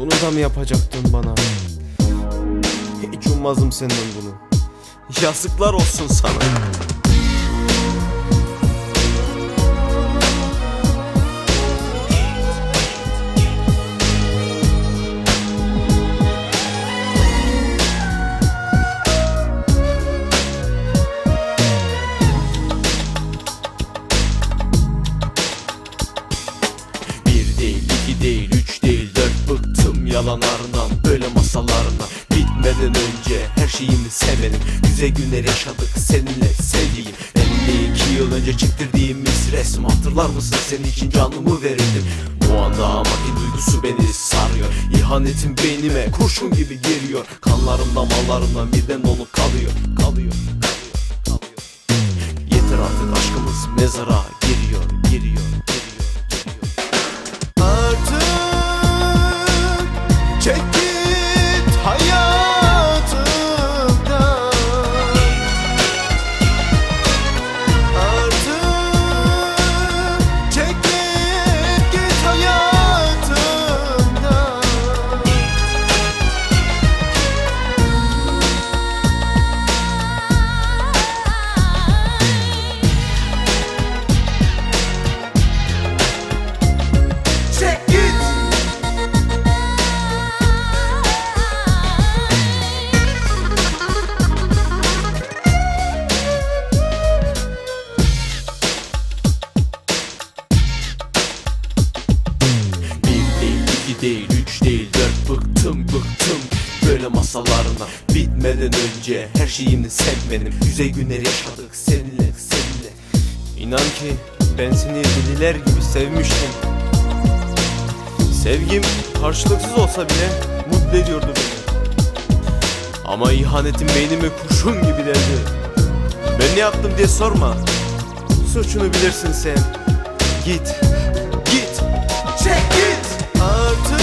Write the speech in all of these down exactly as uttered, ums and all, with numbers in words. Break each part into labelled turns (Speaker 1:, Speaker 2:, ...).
Speaker 1: Bunu da mı yapacaktın bana? Hiç ummazdım senden bunu. Yazıklar olsun sana.
Speaker 2: Bir değil, iki değil, üç değil, dört, bıktım yalanlarından, böyle masallarından. Bitmeden önce her şeyimi severim. Güzel günler yaşadık seninle sevdiğim. elli iki yıl önce çektirdiğimiz resim, hatırlar mısın? Senin için canımı verirdim. O anda amaki duygusu beni sarıyor. İhanetin beynime kurşun gibi giriyor. Kanlarımdan mallarımdan birden donup kalıyor. Kalıyor, kalıyor, kalıyor. Yeter artık, aşkımız mezara giriyor, giriyor.
Speaker 1: Çek git hayatımdan. Artık çek git, git hayatımdan. Çek git.
Speaker 2: İki değil, üç değil, dört, bıktım bıktım böyle masallarından. Bitmeden önce her şeyimdi sen benim. Güzel günler yaşadık seninle, seninle.
Speaker 1: İnan ki ben seni deliler gibi sevmiştim. Sevgim karşılıksız olsa bile mutlu ediyordu beni. Ama ihanetin beynime kurşun gibi deldi. Ben ne yaptım diye sorma. Suçunu bilirsin sen. Git, git, çek git. Artık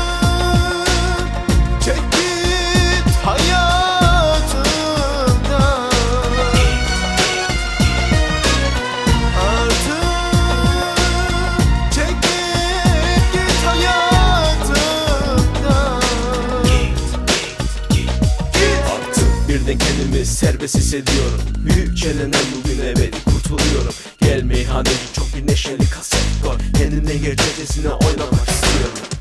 Speaker 1: çek git hayatımdan. Artık çek git, git hayatımdan.
Speaker 2: Artık birden kendimi serbest hissediyorum. Büyük çelenen bugün ebedi kurtuluyorum. Gel meyhaneci, çok bir neşeli kaset var. Kendimle gerçekçesine oynamak istiyorum.